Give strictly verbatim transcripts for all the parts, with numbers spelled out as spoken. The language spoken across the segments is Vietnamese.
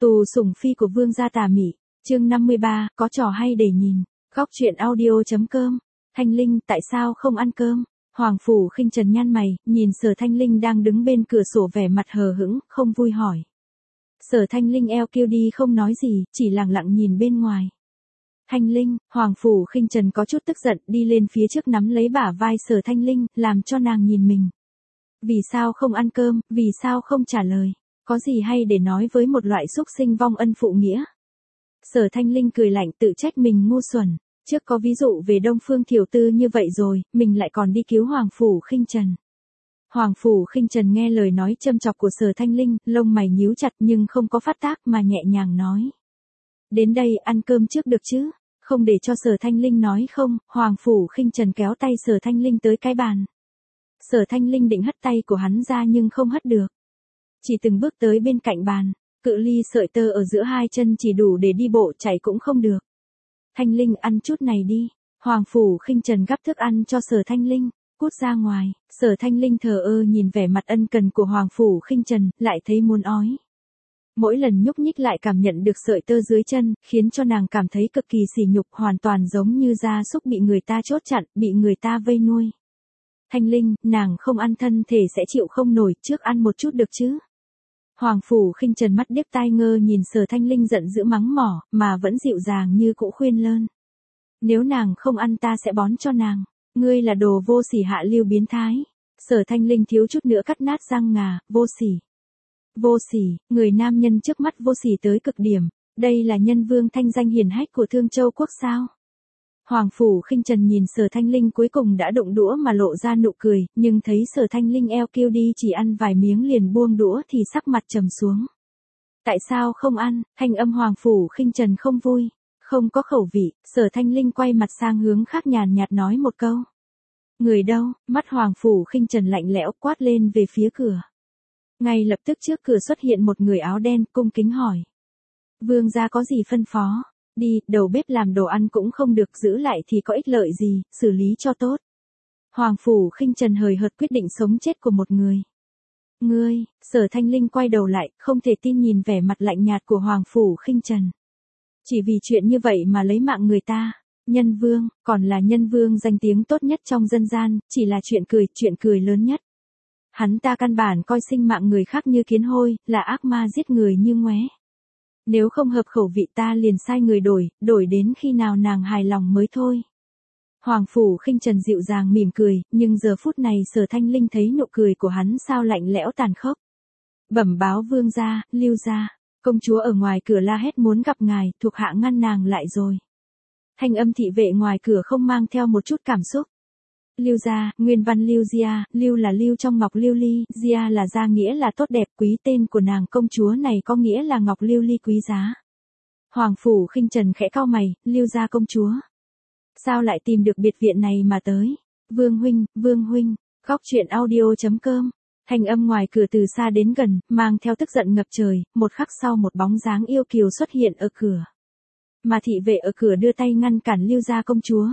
Tù sủng phi của vương gia Tà Mị, chương năm mươi ba, có trò hay để nhìn. Góc truyện audio.com. Thanh Linh, tại sao không ăn cơm? Hoàng Phủ Khinh Trần nhăn mày, nhìn Sở Thanh Linh đang đứng bên cửa sổ vẻ mặt hờ hững, không vui hỏi. Sở Thanh Linh eo kêu đi không nói gì, chỉ lặng lặng nhìn bên ngoài. Thanh Linh, Hoàng Phủ Khinh Trần có chút tức giận, đi lên phía trước nắm lấy bả vai Sở Thanh Linh, làm cho nàng nhìn mình. Vì sao không ăn cơm, vì sao không trả lời? Có gì hay để nói với một loại xúc sinh vong ân phụ nghĩa? Sở Thanh Linh cười lạnh tự trách mình ngu xuẩn. Trước có ví dụ về Đông Phương Thiểu Tư như vậy rồi, mình lại còn đi cứu Hoàng Phủ Khinh Trần. Hoàng Phủ Khinh Trần nghe lời nói châm chọc của Sở Thanh Linh, lông mày nhíu chặt nhưng không có phát tác mà nhẹ nhàng nói. Đến đây ăn cơm trước được chứ? Không để cho Sở Thanh Linh nói không, Hoàng Phủ Khinh Trần kéo tay Sở Thanh Linh tới cái bàn. Sở Thanh Linh định hất tay của hắn ra nhưng không hất được. Chỉ từng bước tới bên cạnh bàn, cự ly sợi tơ ở giữa hai chân chỉ đủ để đi bộ chạy cũng không được. Thanh Linh ăn chút này đi. Hoàng Phủ Khinh Trần gắp thức ăn cho Sở Thanh Linh, cút ra ngoài. Sở Thanh Linh thờ ơ nhìn vẻ mặt ân cần của Hoàng Phủ Khinh Trần, lại thấy muốn ói. Mỗi lần nhúc nhích lại cảm nhận được sợi tơ dưới chân, khiến cho nàng cảm thấy cực kỳ sỉ nhục, hoàn toàn giống như gia súc bị người ta chốt chặn, bị người ta vây nuôi. Thanh Linh, nàng không ăn thân thể sẽ chịu không nổi, trước ăn một chút được chứ? Hoàng Phủ Khinh Trần mắt điếc tai ngơ nhìn Sở Thanh Linh giận dữ mắng mỏ, mà vẫn dịu dàng như cũ khuyên lơn. Nếu nàng không ăn ta sẽ bón cho nàng. Ngươi là đồ vô sỉ hạ lưu biến thái. Sở Thanh Linh thiếu chút nữa cắt nát răng ngà, vô sỉ. Vô sỉ, người nam nhân trước mắt vô sỉ tới cực điểm. Đây là nhân vương thanh danh hiển hách của Thương Châu quốc sao? Hoàng Phủ Khinh Trần nhìn Sở Thanh Linh cuối cùng đã đụng đũa mà lộ ra nụ cười, nhưng thấy Sở Thanh Linh eo kêu đi chỉ ăn vài miếng liền buông đũa thì sắc mặt trầm xuống. Tại sao không ăn? Thanh âm Hoàng Phủ Khinh Trần không vui, không có khẩu vị. Sở Thanh Linh quay mặt sang hướng khác nhàn nhạt nói một câu. Người đâu? Mắt Hoàng Phủ Khinh Trần lạnh lẽo quát lên về phía cửa. Ngay lập tức trước cửa xuất hiện một người áo đen cung kính hỏi. Vương gia có gì phân phó? Đi, đầu bếp làm đồ ăn cũng không được, giữ lại thì có ích lợi gì, xử lý cho tốt. Hoàng Phủ Khinh Trần hời hợt quyết định sống chết của một người. Ngươi, Sở Thanh Linh quay đầu lại, không thể tin nhìn vẻ mặt lạnh nhạt của Hoàng Phủ Khinh Trần. Chỉ vì chuyện như vậy mà lấy mạng người ta. Nhân vương, còn là nhân vương danh tiếng tốt nhất trong dân gian, chỉ là chuyện cười, chuyện cười lớn nhất. Hắn ta căn bản coi sinh mạng người khác như kiến hôi, là ác ma giết người như ngoé. Nếu không hợp khẩu vị ta liền sai người đổi, đổi đến khi nào nàng hài lòng mới thôi. Hoàng Phủ Khinh Trần dịu dàng mỉm cười, nhưng giờ phút này Sở Thanh Linh thấy nụ cười của hắn sao lạnh lẽo tàn khốc. Bẩm báo vương gia, Lưu gia, công chúa ở ngoài cửa la hét muốn gặp ngài, thuộc hạ ngăn nàng lại rồi. Thanh âm thị vệ ngoài cửa không mang theo một chút cảm xúc. Lưu gia, nguyên văn Lưu Gia, Lưu là Lưu trong ngọc lưu ly, Gia là gia nghĩa là tốt đẹp, quý tên của nàng công chúa này có nghĩa là ngọc lưu ly quý giá. Hoàng Phủ Khinh Trần khẽ cau mày, Lưu gia công chúa. Sao lại tìm được biệt viện này mà tới? Vương huynh, Vương huynh, góc truyện audio.com. Thanh âm ngoài cửa từ xa đến gần, mang theo tức giận ngập trời, một khắc sau một bóng dáng yêu kiều xuất hiện ở cửa. Mà thị vệ ở cửa đưa tay ngăn cản Lưu gia công chúa.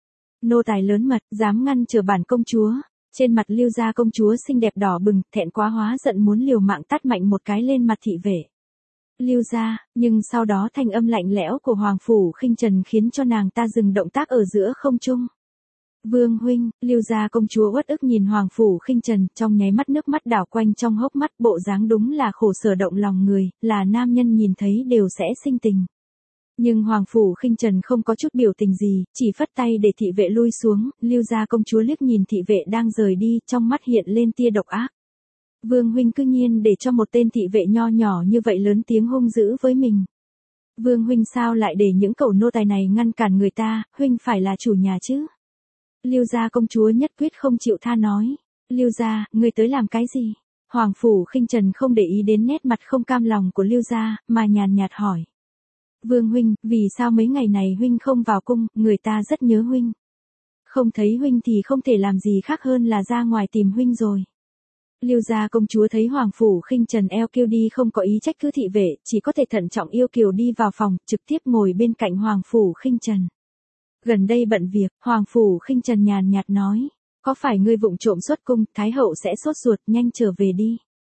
Nô tài lớn mật, dám ngăn trở bản công chúa. Trên mặt Lưu gia công chúa xinh đẹp đỏ bừng, thẹn quá hóa giận muốn liều mạng tát mạnh một cái lên mặt thị vệ. Lưu gia, nhưng sau đó thanh âm lạnh lẽo của Hoàng Phủ Khinh Trần khiến cho nàng ta dừng động tác ở giữa không trung. Vương huynh, Lưu gia công chúa uất ức nhìn Hoàng Phủ Khinh Trần, trong nháy mắt nước mắt đảo quanh trong hốc mắt, bộ dáng đúng là khổ sở động lòng người, là nam nhân nhìn thấy đều sẽ sinh tình. Nhưng Hoàng Phủ Khinh Trần không có chút biểu tình gì, chỉ phất tay để thị vệ lui xuống. Lưu gia công chúa liếc nhìn thị vệ đang rời đi, trong mắt hiện lên tia độc ác. Vương huynh cư nhiên để cho một tên thị vệ nho nhỏ như vậy lớn tiếng hung dữ với mình. Vương huynh sao lại để những cẩu nô tài này ngăn cản người ta, huynh phải là chủ nhà chứ? Lưu gia công chúa nhất quyết không chịu tha nói. Lưu gia, ngươi tới làm cái gì? Hoàng Phủ Khinh Trần không để ý đến nét mặt không cam lòng của Lưu gia, mà nhàn nhạt hỏi. Vương huynh, vì sao mấy ngày này huynh không vào cung, người ta rất nhớ huynh. Không thấy huynh thì không thể làm gì khác hơn là ra ngoài tìm huynh rồi. Lưu gia công chúa thấy Hoàng Phủ Khinh Trần eo kêu đi không có ý trách cứ thị vệ, chỉ có thể thận trọng yêu kiều đi vào phòng, trực tiếp ngồi bên cạnh Hoàng Phủ Khinh Trần. Gần đây bận việc, Hoàng Phủ Khinh Trần nhàn nhạt nói, có phải ngươi vụng trộm xuất cung, Thái hậu sẽ sốt ruột, nhanh trở về đi.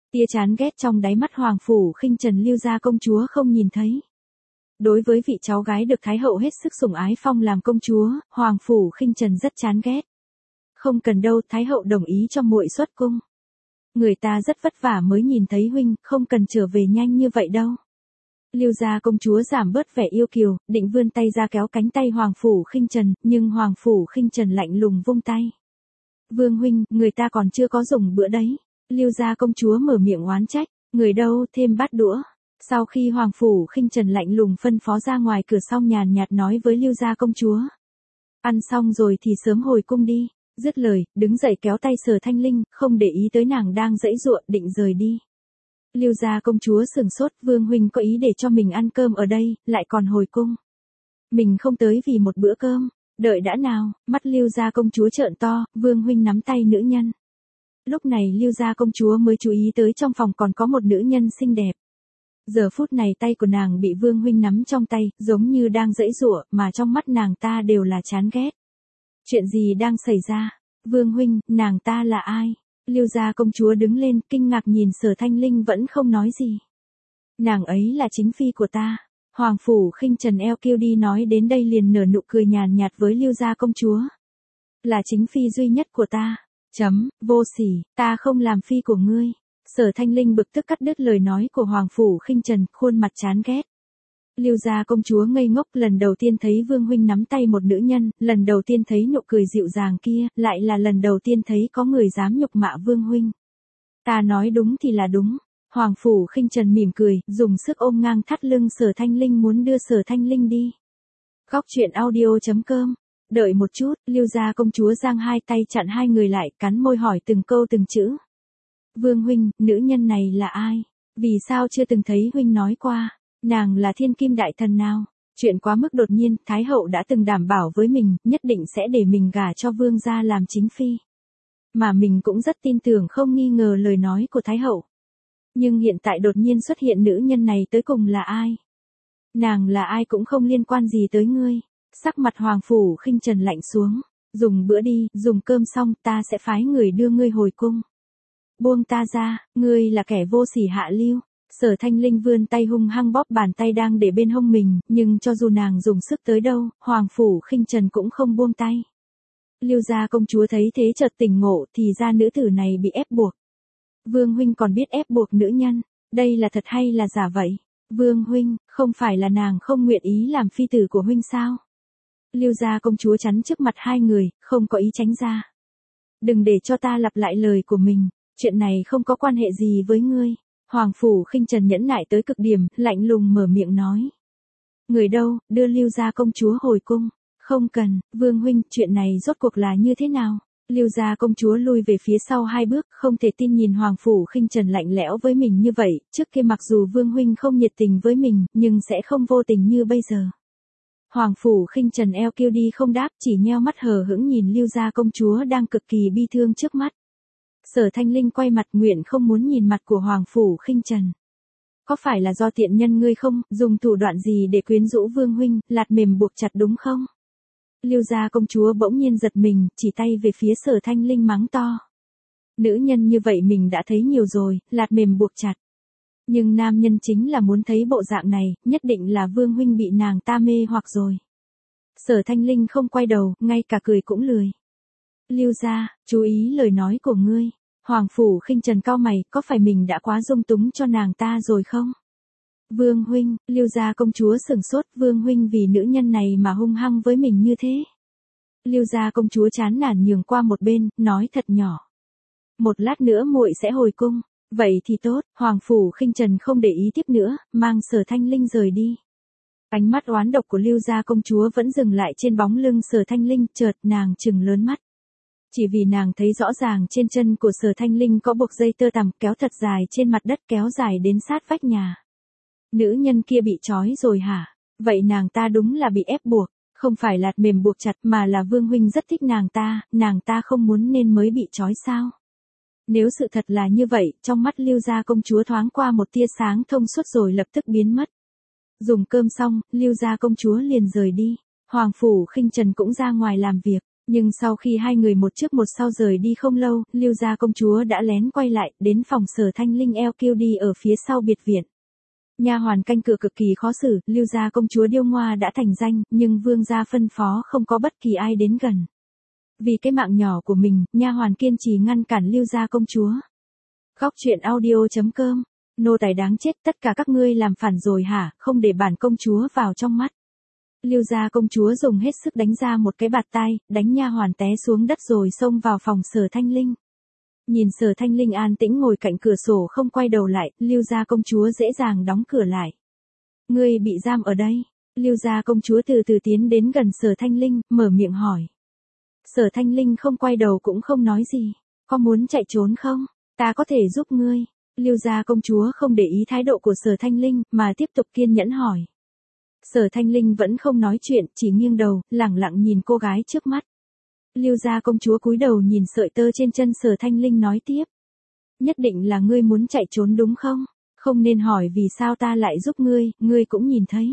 Tia chán ghét trong đáy mắt Hoàng phủ khinh trần Lưu gia công chúa không nhìn thấy. Đối với vị cháu gái được Thái hậu hết sức sủng ái phong làm công chúa, Hoàng phủ khinh trần rất chán ghét. Không cần đâu, Thái hậu đồng ý cho muội xuất cung. Người ta rất vất vả mới nhìn thấy huynh, không cần trở về nhanh như vậy đâu. Lưu gia công chúa giảm bớt vẻ yêu kiều, định vươn tay ra kéo cánh tay Hoàng phủ khinh trần, nhưng Hoàng phủ khinh trần lạnh lùng vung tay. Vương huynh, người ta còn chưa có dùng bữa đấy. Lưu gia công chúa mở miệng oán trách, người đâu, thêm bát đũa. Sau khi Hoàng phủ khinh trần lạnh lùng phân phó ra ngoài cửa xong nhàn nhạt nói với Lưu gia công chúa. Ăn xong rồi thì sớm hồi cung đi. Dứt lời, đứng dậy kéo tay Sở Thanh Linh, không để ý tới nàng đang giãy giụa định rời đi. Lưu gia công chúa sừng sốt, Vương huynh có ý để cho mình ăn cơm ở đây, lại còn hồi cung. Mình không tới vì một bữa cơm, đợi đã nào, mắt Lưu gia công chúa trợn to, Vương huynh nắm tay nữ nhân. Lúc này Lưu gia công chúa mới chú ý tới trong phòng còn có một nữ nhân xinh đẹp. Giờ phút này tay của nàng bị Vương huynh nắm trong tay, giống như đang giãy giụa, mà trong mắt nàng ta đều là chán ghét. Chuyện gì đang xảy ra? Vương huynh, nàng ta là ai? Lưu gia công chúa đứng lên, kinh ngạc nhìn Sở Thanh Linh vẫn không nói gì. Nàng ấy là chính phi của ta. Hoàng phủ khinh trần eo kêu đi nói đến đây liền nở nụ cười nhàn nhạt với Lưu gia công chúa. Là chính phi duy nhất của ta. Chấm, vô sỉ, ta không làm phi của ngươi. Sở Thanh Linh bực tức cắt đứt lời nói của Hoàng phủ khinh trần, khuôn mặt chán ghét. Lưu gia công chúa ngây ngốc, lần đầu tiên thấy Vương huynh nắm tay một nữ nhân, lần đầu tiên thấy nụ cười dịu dàng kia, lại là lần đầu tiên thấy có người dám nhục mạ Vương huynh. Ta nói đúng thì là đúng. Hoàng phủ khinh trần mỉm cười, dùng sức ôm ngang thắt lưng Sở Thanh Linh muốn đưa Sở Thanh Linh đi. Góc truyện audio chấm com. Đợi một chút, Lưu gia công chúa giang hai tay chặn hai người lại, cắn môi hỏi từng câu từng chữ. Vương huynh, nữ nhân này là ai? Vì sao chưa từng thấy huynh nói qua? Nàng là thiên kim đại thần nào? Chuyện quá mức đột nhiên, Thái hậu đã từng đảm bảo với mình, nhất định sẽ để mình gả cho vương gia làm chính phi. Mà mình cũng rất tin tưởng không nghi ngờ lời nói của Thái hậu. Nhưng hiện tại đột nhiên xuất hiện nữ nhân này tới cùng là ai? Nàng là ai cũng không liên quan gì tới ngươi. Sắc mặt Hoàng phủ khinh trần lạnh xuống. Dùng bữa đi, dùng cơm xong ta sẽ phái người đưa ngươi hồi cung. Buông ta ra, ngươi là kẻ vô sỉ hạ lưu. Sở Thanh Linh vươn tay hung hăng bóp bàn tay đang để bên hông mình, nhưng cho dù nàng dùng sức tới đâu, Hoàng phủ khinh trần cũng không buông tay. Lưu gia công chúa thấy thế chợt tỉnh ngộ, thì ra nữ tử này bị ép buộc. Vương huynh còn biết ép buộc nữ nhân, đây là thật hay là giả vậy? Vương huynh, không phải là nàng không nguyện ý làm phi tử của huynh sao? Lưu gia công chúa chắn trước mặt hai người, không có ý tránh ra. Đừng để cho ta lặp lại lời của mình, chuyện này không có quan hệ gì với ngươi. Hoàng phủ khinh trần nhẫn nại tới cực điểm, lạnh lùng mở miệng nói. Người đâu, đưa Lưu gia công chúa hồi cung. Không cần, Vương huynh, chuyện này rốt cuộc là như thế nào? Lưu gia công chúa lui về phía sau hai bước, không thể tin nhìn Hoàng phủ khinh trần lạnh lẽo với mình như vậy, trước kia mặc dù Vương huynh không nhiệt tình với mình, nhưng sẽ không vô tình như bây giờ. Hoàng phủ khinh trần eo kêu đi không đáp, chỉ nheo mắt hờ hững nhìn Lưu gia công chúa đang cực kỳ bi thương trước mắt. Sở Thanh Linh quay mặt nguyện không muốn nhìn mặt của Hoàng phủ khinh trần. Có phải là do tiện nhân ngươi không, dùng thủ đoạn gì để quyến rũ Vương huynh, lạt mềm buộc chặt đúng không? Lưu gia công chúa bỗng nhiên giật mình, chỉ tay về phía Sở Thanh Linh mắng to. Nữ nhân như vậy mình đã thấy nhiều rồi, lạt mềm buộc chặt. Nhưng nam nhân chính là muốn thấy bộ dạng này, nhất định là Vương huynh bị nàng ta mê hoặc rồi. Sở Thanh Linh không quay đầu, ngay cả cười cũng lười. Lưu gia, chú ý lời nói của ngươi. Hoàng phủ khinh trần cau mày, có phải mình đã quá dung túng cho nàng ta rồi không? Vương huynh, Lưu gia công chúa sửng sốt, Vương huynh vì nữ nhân này mà hung hăng với mình như thế. Lưu gia công chúa chán nản nhường qua một bên, nói thật nhỏ. Một lát nữa muội sẽ hồi cung. Vậy thì tốt, Hoàng phủ khinh trần không để ý tiếp nữa, mang Sở Thanh Linh rời đi. Ánh mắt oán độc của Lưu gia công chúa vẫn dừng lại trên bóng lưng Sở Thanh Linh, chợt nàng trừng lớn mắt. Chỉ vì nàng thấy rõ ràng trên chân của Sở Thanh Linh có buộc dây tơ tằm kéo thật dài trên mặt đất kéo dài đến sát vách nhà. Nữ nhân kia bị trói rồi hả? Vậy nàng ta đúng là bị ép buộc, không phải lạt mềm buộc chặt mà là Vương huynh rất thích nàng ta, nàng ta không muốn nên mới bị trói sao? Nếu sự thật là như vậy, trong mắt Lưu gia công chúa thoáng qua một tia sáng thông suốt rồi lập tức biến mất. Dùng cơm xong, Lưu gia công chúa liền rời đi. Hoàng phủ khinh trần cũng ra ngoài làm việc. Nhưng sau khi hai người một trước một sau rời đi không lâu, Lưu gia công chúa đã lén quay lại, đến phòng Sở Thanh Linh eo kiêu đi ở phía sau biệt viện. Nha hoàn canh cửa cực kỳ khó xử, Lưu gia công chúa điêu ngoa đã thành danh, nhưng vương gia phân phó không có bất kỳ ai đến gần. Vì cái mạng nhỏ của mình, nha hoàn kiên trì ngăn cản Lưu gia công chúa. Góc truyện audio chấm com, nô tài đáng chết, tất cả các ngươi làm phản rồi hả, không để bản công chúa vào trong mắt. Lưu gia công chúa dùng hết sức đánh ra một cái bạt tai, đánh nha hoàn té xuống đất rồi xông vào phòng Sở Thanh Linh. Nhìn Sở Thanh Linh an tĩnh ngồi cạnh cửa sổ không quay đầu lại, Lưu gia công chúa dễ dàng đóng cửa lại. Ngươi bị giam ở đây. Lưu gia công chúa từ từ tiến đến gần Sở Thanh Linh, mở miệng hỏi. Sở Thanh Linh không quay đầu cũng không nói gì. Có muốn chạy trốn không? Ta có thể giúp ngươi. Lưu gia công chúa không để ý thái độ của Sở Thanh Linh, mà tiếp tục kiên nhẫn hỏi. Sở Thanh Linh vẫn không nói chuyện, chỉ nghiêng đầu, lẳng lặng nhìn cô gái trước mắt. Lưu gia công chúa cúi đầu nhìn sợi tơ trên chân Sở Thanh Linh nói tiếp. Nhất định là ngươi muốn chạy trốn đúng không? Không nên hỏi vì sao ta lại giúp ngươi, ngươi cũng nhìn thấy.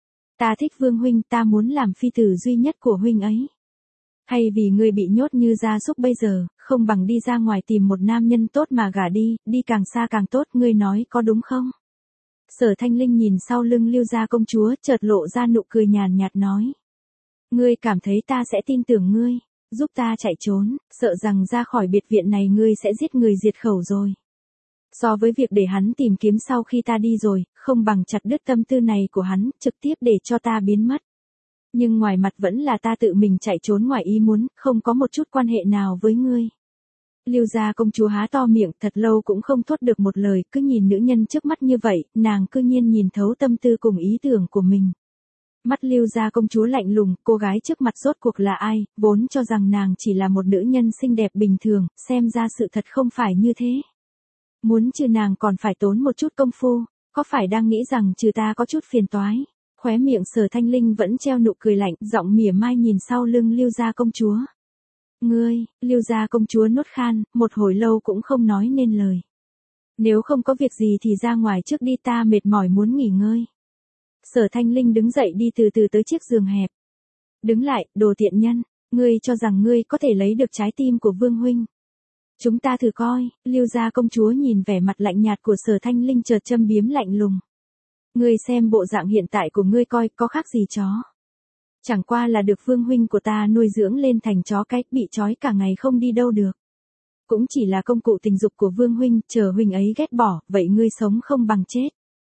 Ta thích Vương huynh, ta muốn làm phi tử duy nhất của huynh ấy. Hay vì ngươi bị nhốt như gia súc bây giờ, không bằng đi ra ngoài tìm một nam nhân tốt mà gả đi, đi càng xa càng tốt, ngươi nói có đúng không? Sở Thanh Linh nhìn sau lưng Lưu gia công chúa, chợt lộ ra nụ cười nhàn nhạt nói. Ngươi cảm thấy ta sẽ tin tưởng ngươi, giúp ta chạy trốn, sợ rằng ra khỏi biệt viện này ngươi sẽ giết người diệt khẩu rồi. So với việc để hắn tìm kiếm sau khi ta đi rồi, không bằng chặt đứt tâm tư này của hắn, trực tiếp để cho ta biến mất. Nhưng ngoài mặt vẫn là ta tự mình chạy trốn ngoài ý muốn, không có một chút quan hệ nào với ngươi. Lưu gia công chúa há to miệng, thật lâu cũng không thốt được một lời, cứ nhìn nữ nhân trước mắt như vậy, nàng cư nhiên nhìn thấu tâm tư cùng ý tưởng của mình. Mắt Lưu gia công chúa lạnh lùng, cô gái trước mặt rốt cuộc là ai, vốn cho rằng nàng chỉ là một nữ nhân xinh đẹp bình thường, xem ra sự thật không phải như thế. Muốn trừ nàng còn phải tốn một chút công phu, có phải đang nghĩ rằng trừ ta có chút phiền toái. Khóe miệng Sở Thanh Linh vẫn treo nụ cười lạnh, giọng mỉa mai nhìn sau lưng Lưu gia công chúa. Ngươi, Lưu gia công chúa nốt khan, một hồi lâu cũng không nói nên lời. Nếu không có việc gì thì ra ngoài trước đi, ta mệt mỏi muốn nghỉ ngơi. Sở Thanh Linh đứng dậy đi từ từ tới chiếc giường hẹp. Đứng lại, đồ tiện nhân, ngươi cho rằng ngươi có thể lấy được trái tim của Vương huynh. Chúng ta thử coi, Lưu gia công chúa nhìn vẻ mặt lạnh nhạt của Sở Thanh Linh chợt châm biếm lạnh lùng. Ngươi xem bộ dạng hiện tại của ngươi coi có khác gì chó. Chẳng qua là được Vương huynh của ta nuôi dưỡng lên thành chó cái, bị trói cả ngày không đi đâu được. Cũng chỉ là công cụ tình dục của Vương huynh, chờ huynh ấy ghét bỏ, vậy ngươi sống không bằng chết.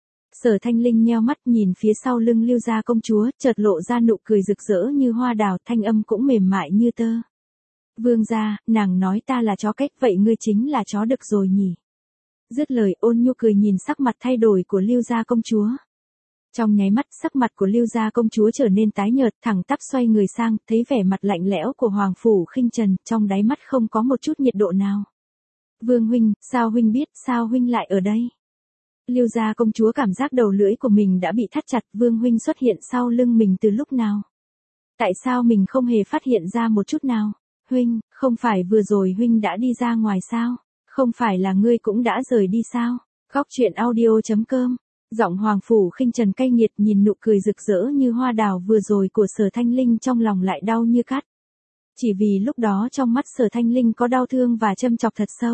Sở Thanh Linh nheo mắt nhìn phía sau lưng Lưu gia công chúa, chợt lộ ra nụ cười rực rỡ như hoa đào, thanh âm cũng mềm mại như tơ. Vương gia, nàng nói ta là chó cách, vậy ngươi chính là chó đực rồi nhỉ? Dứt lời, ôn nhu cười nhìn sắc mặt thay đổi của Lưu gia công chúa. Trong nháy mắt, sắc mặt của Lưu gia công chúa trở nên tái nhợt, thẳng tắp xoay người sang, thấy vẻ mặt lạnh lẽo của Hoàng phủ Khinh Trần, trong đáy mắt không có một chút nhiệt độ nào. Vương huynh, sao huynh biết, sao huynh lại ở đây? Lưu gia công chúa cảm giác đầu lưỡi của mình đã bị thắt chặt, Vương huynh xuất hiện sau lưng mình từ lúc nào? Tại sao mình không hề phát hiện ra một chút nào? Huynh, không phải vừa rồi huynh đã đi ra ngoài sao? Không phải là ngươi cũng đã rời đi sao? Góc truyện audio chấm com, giọng Hoàng phủ Khinh Trần cay nghiệt, nhìn nụ cười rực rỡ như hoa đào vừa rồi của Sở Thanh Linh trong lòng lại đau như cắt. Chỉ vì lúc đó trong mắt Sở Thanh Linh có đau thương và châm chọc thật sâu.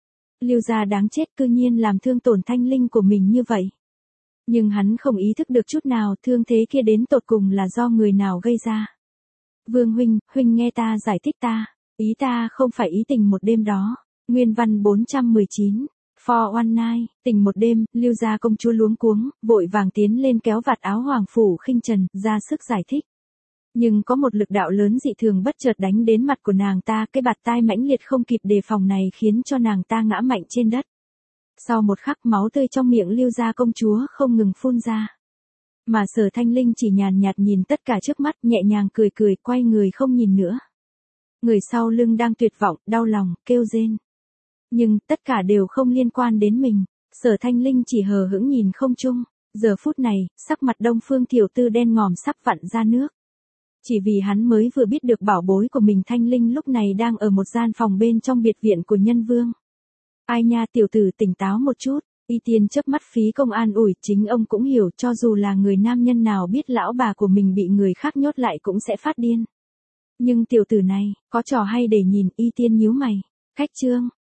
Lưu gia đáng chết, cư nhiên làm thương tổn Thanh Linh của mình như vậy. Nhưng hắn không ý thức được chút nào thương thế kia đến tột cùng là do người nào gây ra. Vương huynh, huynh nghe ta giải thích ta, ý ta không phải ý tình một đêm đó. Nguyên văn bốn trăm mười chín, For One Night, tình một đêm, Lưu gia công chúa luống cuống, vội vàng tiến lên kéo vạt áo Hoàng phủ Khinh Trần, ra sức giải thích. Nhưng có một lực đạo lớn dị thường bất chợt đánh đến mặt của nàng ta, cái bạt tai mãnh liệt không kịp đề phòng này khiến cho nàng ta ngã mạnh trên đất. Sau một khắc, máu tươi trong miệng Lưu gia công chúa không ngừng phun ra. Mà Sở Thanh Linh chỉ nhàn nhạt nhìn tất cả trước mắt, nhẹ nhàng cười cười, quay người không nhìn nữa. Người sau lưng đang tuyệt vọng, đau lòng, kêu rên. Nhưng, tất cả đều không liên quan đến mình. Sở Thanh Linh chỉ hờ hững nhìn không trung. Giờ phút này, sắc mặt Đông Phương Tiểu Tư đen ngòm sắp vặn ra nước. Chỉ vì hắn mới vừa biết được bảo bối của mình Thanh Linh lúc này đang ở một gian phòng bên trong biệt viện của Nhân Vương. Ai nha, tiểu tử tỉnh táo một chút. Y Tiên chớp mắt phí công an ủi, chính ông cũng hiểu, cho dù là người nam nhân nào biết lão bà của mình bị người khác nhốt lại cũng sẽ phát điên. Nhưng tiểu tử này, có trò hay để nhìn, y tiên nhíu mày. Khách trương,